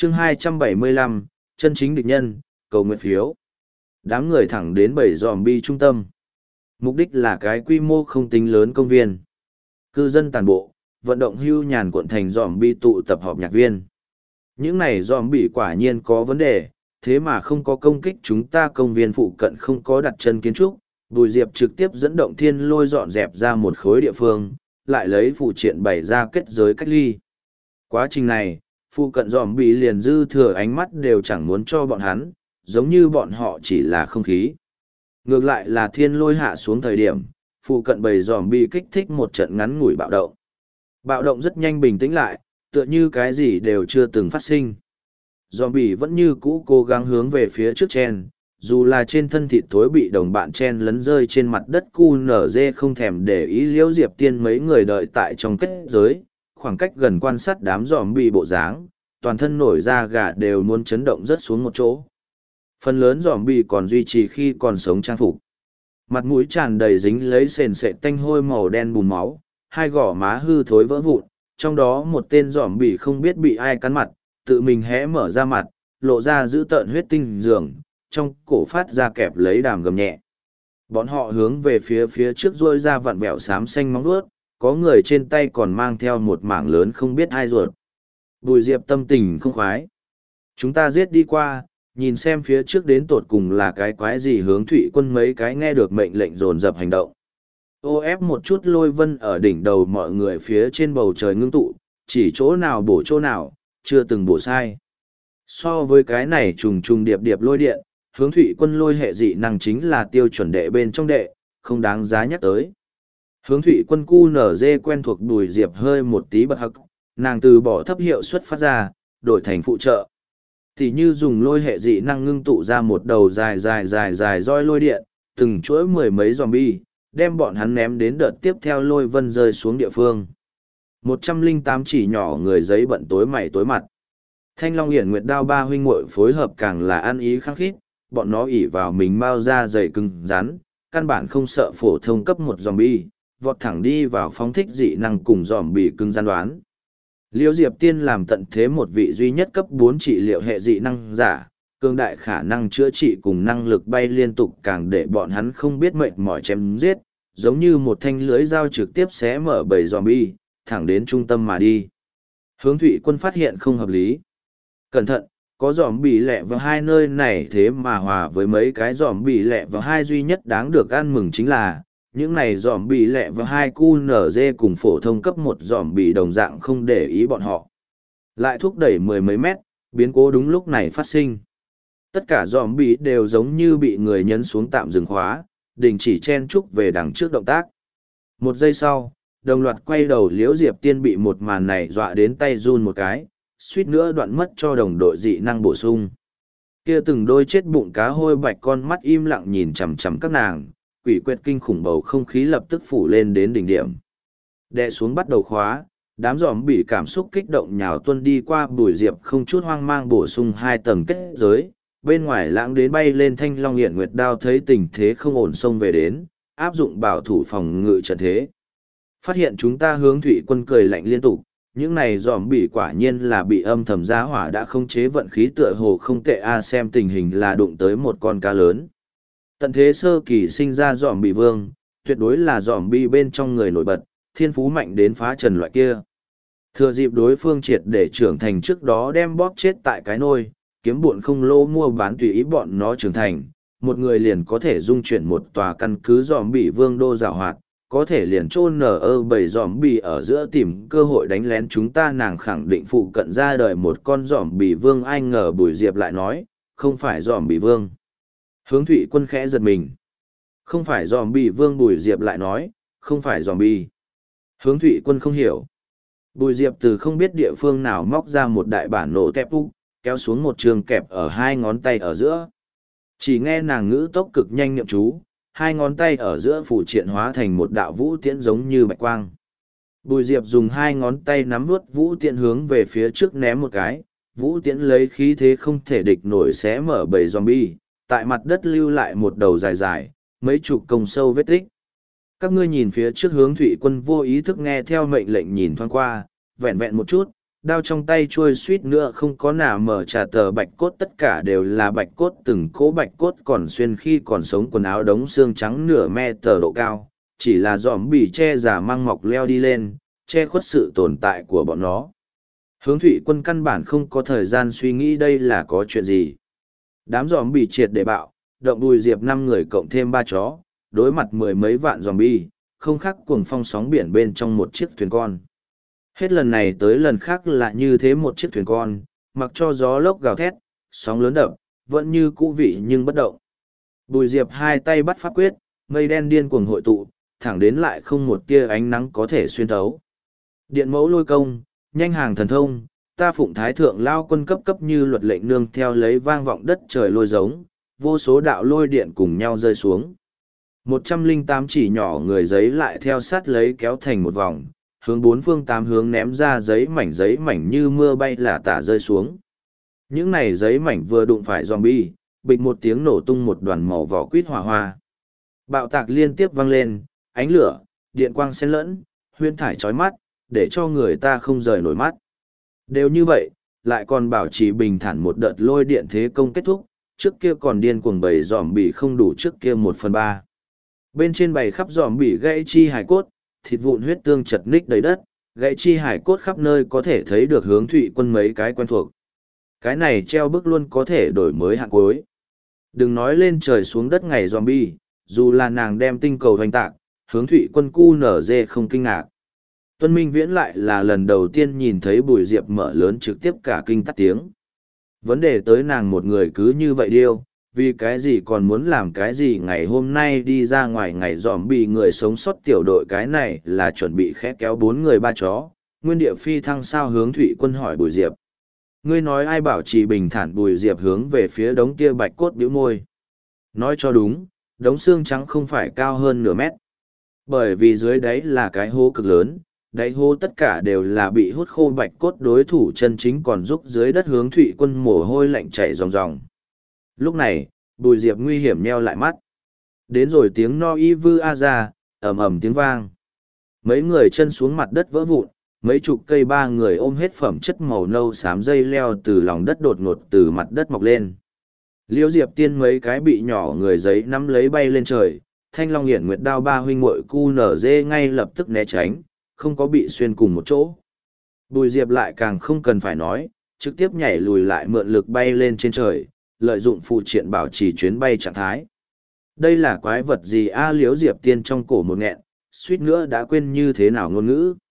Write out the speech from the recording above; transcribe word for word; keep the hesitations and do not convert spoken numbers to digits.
chương hai trăm bảy mươi lăm, chân chính địch nhân, cầu nguyện phiếu. Đám người thẳng đến bảy zombie trung tâm. Mục đích là cái quy mô không tính lớn công viên. Cư dân tàn bộ, vận động hưu nhàn cuộn thành zombie tụ tập họp nhạc viên. Những này zombie quả nhiên có vấn đề, thế mà không có công kích chúng ta, công viên phụ cận không có đặt chân kiến trúc. Bùi Diệp trực tiếp dẫn động thiên lôi dọn dẹp ra một khối địa phương, lại lấy phụ triện bày ra kết giới cách ly. Quá trình này, phụ cận dòm bị liền dư thừa ánh mắt đều chẳng muốn cho bọn hắn, giống như bọn họ chỉ là không khí. Ngược lại là thiên lôi hạ xuống thời điểm, phụ cận bầy dòm bị kích thích một trận ngắn ngủi bạo động. Bạo động rất nhanh bình tĩnh lại, tựa như cái gì đều chưa từng phát sinh. Dòm bị vẫn như cũ cố gắng hướng về phía trước chen, dù là trên thân thịt thối bị đồng bạn chen lấn rơi trên mặt đất, cu nở dê không thèm để ý. Liễu Diệp Tiên mấy người đợi tại trong kết giới, khoảng cách gần quan sát đám dòm bị bộ dáng, toàn thân nổi da gà đều muốn chấn động rất xuống một chỗ. Phần lớn dòm bị còn duy trì khi còn sống trang phục. Mặt mũi tràn đầy dính lấy sền sệt tanh hôi màu đen bùn máu, hai gò má hư thối vỡ vụn, trong đó một tên dòm bị không biết bị ai cắn mặt, tự mình hé mở ra mặt, lộ ra giữ tợn huyết tinh giường, trong cổ phát ra kẹp lấy đàm gầm nhẹ. Bọn họ hướng về phía phía trước rôi ra vặn vẹo xám xanh móng vuốt, có người trên tay còn mang theo một mảng lớn không biết ai ruột. Bùi Diệp tâm tình không khoái. Chúng ta giết đi qua, nhìn xem phía trước đến tột cùng là cái quái gì. Hướng Thụy Quân mấy cái nghe được mệnh lệnh dồn dập hành động. Ô ép một chút lôi vân ở đỉnh đầu mọi người phía trên bầu trời ngưng tụ, chỉ chỗ nào bổ chỗ nào, chưa từng bổ sai. So với cái này trùng trùng điệp điệp lôi điện, Hướng Thụy Quân lôi hệ dị năng chính là tiêu chuẩn đệ bên trong đệ, không đáng giá nhắc tới. Hướng Thụy Quân cu nở dê quen thuộc Bùi Diệp hơi một tí bật hắc, nàng từ bỏ thấp hiệu suất phát ra, đổi thành phụ trợ. Thì như dùng lôi hệ dị năng ngưng tụ ra một đầu dài dài dài dài roi lôi điện, từng chuỗi mười mấy zombie, đem bọn hắn ném đến đợt tiếp theo lôi vân rơi xuống địa phương. một trăm lẻ tám chỉ nhỏ người giấy bận tối mày tối mặt. Thanh Long Hiển Nguyệt Đao ba huynh muội phối hợp càng là ăn ý khăng khít, bọn nó ỉ vào mình mau ra dày cứng rắn, căn bản không sợ phổ thông cấp một zombie, vọt thẳng đi vào phóng thích dị năng cùng zombie cứng gian đoán. Liễu Diệp Tiên làm tận thế một vị duy nhất cấp bốn trị liệu hệ dị năng giả, cường đại khả năng chữa trị cùng năng lực bay liên tục càng để bọn hắn không biết mệt mỏi chém giết, giống như một thanh lưới dao trực tiếp xé mở bầy zombie, thẳng đến trung tâm mà đi. Hướng Thụy Quân phát hiện không hợp lý. Cẩn thận, có zombie lẹ vào hai nơi này thế mà hòa với mấy cái zombie lẹ vào hai duy nhất đáng được ăn mừng chính là những này dòm bị lẹ và hai cu nở dê cùng phổ thông cấp một dòm bị đồng dạng không để ý bọn họ. Lại thúc đẩy mười mấy mét, biến cố đúng lúc này phát sinh. Tất cả dòm bị đều giống như bị người nhấn xuống tạm dừng khóa, đình chỉ chen chúc về đằng trước động tác. Một giây sau, đồng loạt quay đầu. Liễu Diệp Tiên bị một màn này dọa đến tay run một cái, suýt nữa đoạn mất cho đồng đội dị năng bổ sung. Kia từng đôi chết bụng cá hôi bạch con mắt im lặng nhìn chằm chằm các nàng. Quỷ quyệt kinh khủng bầu không khí lập tức phủ lên đến đỉnh điểm. Đè xuống bắt đầu khóa, đám giòm bị cảm xúc kích động nhào tuân đi qua. Bùi Diệp không chút hoang mang bổ sung hai tầng kết giới, bên ngoài lãng đến bay lên Thanh Long Hiển Nguyệt Đao thấy tình thế không ổn xông về đến, áp dụng bảo thủ phòng ngự trận thế. Phát hiện chúng ta. Hướng Thụy Quân cười lạnh liên tục, những này giòm bị quả nhiên là bị âm thầm giá hỏa đã không chế vận khí tựa hồ không tệ a. Xem tình hình là đụng tới một con cá lớn. Tận thế sơ kỳ sinh ra dòm bị vương, tuyệt đối là dòm bi bên trong người nổi bật, thiên phú mạnh đến phá trần loại kia. Thừa dịp đối phương triệt để trưởng thành trước đó đem bóp chết tại cái nôi, kiếm buồn không lô mua bán tùy ý bọn nó trưởng thành, một người liền có thể dung chuyển một tòa căn cứ dòm bị vương đô giảo hoạt, có thể liền chôn nở ơ bầy dòm bị ở giữa tìm cơ hội đánh lén chúng ta. Nàng khẳng định phụ cận ra đời một con dòm bị vương. Ai ngờ Bùi Diệp lại nói, không phải dòm bị vương. Hướng Thụy Quân khẽ giật mình. Không phải zombie vương. Bùi Diệp lại nói, không phải zombie. Hướng Thụy Quân không hiểu. Bùi Diệp từ không biết địa phương nào móc ra một đại bản nổ tép úc, kéo xuống một trường kẹp ở hai ngón tay ở giữa. Chỉ nghe nàng ngữ tốc cực nhanh niệm chú, hai ngón tay ở giữa phủ triện hóa thành một đạo vũ tiễn giống như bạch quang. Bùi Diệp dùng hai ngón tay nắm vuốt vũ tiễn hướng về phía trước ném một cái, vũ tiễn lấy khí thế không thể địch nổi xé mở bầy zombie, tại mặt đất lưu lại một đầu dài dài, mấy chục công sâu vết tích. Các ngươi nhìn phía trước. Hướng Thụy Quân vô ý thức nghe theo mệnh lệnh nhìn thoáng qua, vẹn vẹn một chút, đao trong tay trôi suýt nữa không có nà mở trà tờ bạch cốt, tất cả đều là bạch cốt, từng cỗ bạch cốt còn xuyên khi còn sống, quần áo đống xương trắng nửa me tờ độ cao, chỉ là dòm bỉ che giả mang mọc leo đi lên, che khuất sự tồn tại của bọn nó. Hướng thủy quân căn bản không có thời gian suy nghĩ đây là có chuyện gì. Đám dòm bỉ triệt để bạo, động đùi diệp năm người cộng thêm ba chó, đối mặt mười mấy vạn dòm bỉ, không khác cuồng phong sóng biển bên trong một chiếc thuyền con. Hết lần này tới lần khác là như thế, một chiếc thuyền con, mặc cho gió lốc gào thét, sóng lớn đập, vẫn như cũ vị nhưng bất động. Bùi diệp hai tay bắt pháp quyết, mây đen điên cuồng hội tụ, thẳng đến lại không một tia ánh nắng có thể xuyên thấu. Điện mẫu lôi công, nhanh hàng thần thông, ta phụng thái thượng lao quân cấp cấp như luật lệnh nương theo lấy vang vọng đất trời lôi giống, vô số đạo lôi điện cùng nhau rơi xuống. Một trăm linh tám chỉ nhỏ người giấy lại theo sát lấy kéo thành một vòng, hướng bốn phương tám hướng ném ra giấy mảnh, giấy mảnh như mưa bay lả tả rơi xuống. Những này giấy mảnh vừa đụng phải zombie, bịch một tiếng nổ tung một đoàn màu vỏ quýt hỏa hoa. Bạo tạc liên tiếp vang lên, ánh lửa, điện quang xen lẫn, huyên thải chói mắt, để cho người ta không rời nổi mắt. Đều như vậy, lại còn bảo trì bình thản một đợt lôi điện thế công kết thúc, trước kia còn điên cuồng bầy dòm bỉ không đủ trước kia một phần ba. Bên trên bầy khắp dòm bỉ gãy chi hải cốt, thịt vụn huyết tương chật ních đầy đất, gãy chi hải cốt khắp nơi có thể thấy được hướng thụy quân mấy cái quen thuộc. Cái này treo bức luôn có thể đổi mới hạng cuối. Đừng nói lên trời xuống đất ngày zombie, dù là nàng đem tinh cầu hoành tạc, hướng thụy quân cu nở dê không kinh ngạc. Tuân Minh Viễn lại là lần đầu tiên nhìn thấy Bùi Diệp mở lớn trực tiếp cả kinh tắt tiếng. Vấn đề tới nàng một người cứ như vậy điêu, vì cái gì còn muốn làm cái gì ngày hôm nay đi ra ngoài ngày dòm bị người sống sót tiểu đội, cái này là chuẩn bị khẽ kéo bốn người ba chó. Nguyên địa phi thăng sao? Hướng thụy quân hỏi Bùi Diệp. Ngươi nói ai bảo trì bình thản? Bùi Diệp hướng về phía đống kia bạch cốt bĩu môi. Nói cho đúng, đống xương trắng không phải cao hơn nửa mét. Bởi vì dưới đáy là cái hố cực lớn, đáy hố tất cả đều là bị hút khô bạch cốt, đối thủ chân chính còn giúp dưới đất. Hướng thụy quân mồ hôi lạnh chảy ròng ròng. Lúc này, Bùi Diệp nguy hiểm nheo lại mắt. Đến rồi tiếng no y vư a ra, ầm ầm tiếng vang. Mấy người chân xuống mặt đất vỡ vụn, mấy chục cây ba người ôm hết phẩm chất màu nâu xám dây leo từ lòng đất đột ngột từ mặt đất mọc lên. Liễu Diệp Tiên mấy cái bị nhỏ người giấy nắm lấy bay lên trời, Thanh Long Hiển Nguyệt Đao ba huynh muội cu nở dê ngay lập tức né tránh, không có bị xuyên cùng một chỗ. Bùi Diệp lại càng không cần phải nói, trực tiếp nhảy lùi lại mượn lực bay lên trên trời, lợi dụng phụ triện bảo trì chuyến bay trạng thái. Đây là quái vật gì a? Liễu Diệp Tiên trong cổ một nghẹn, suýt nữa đã quên như thế nào ngôn ngữ.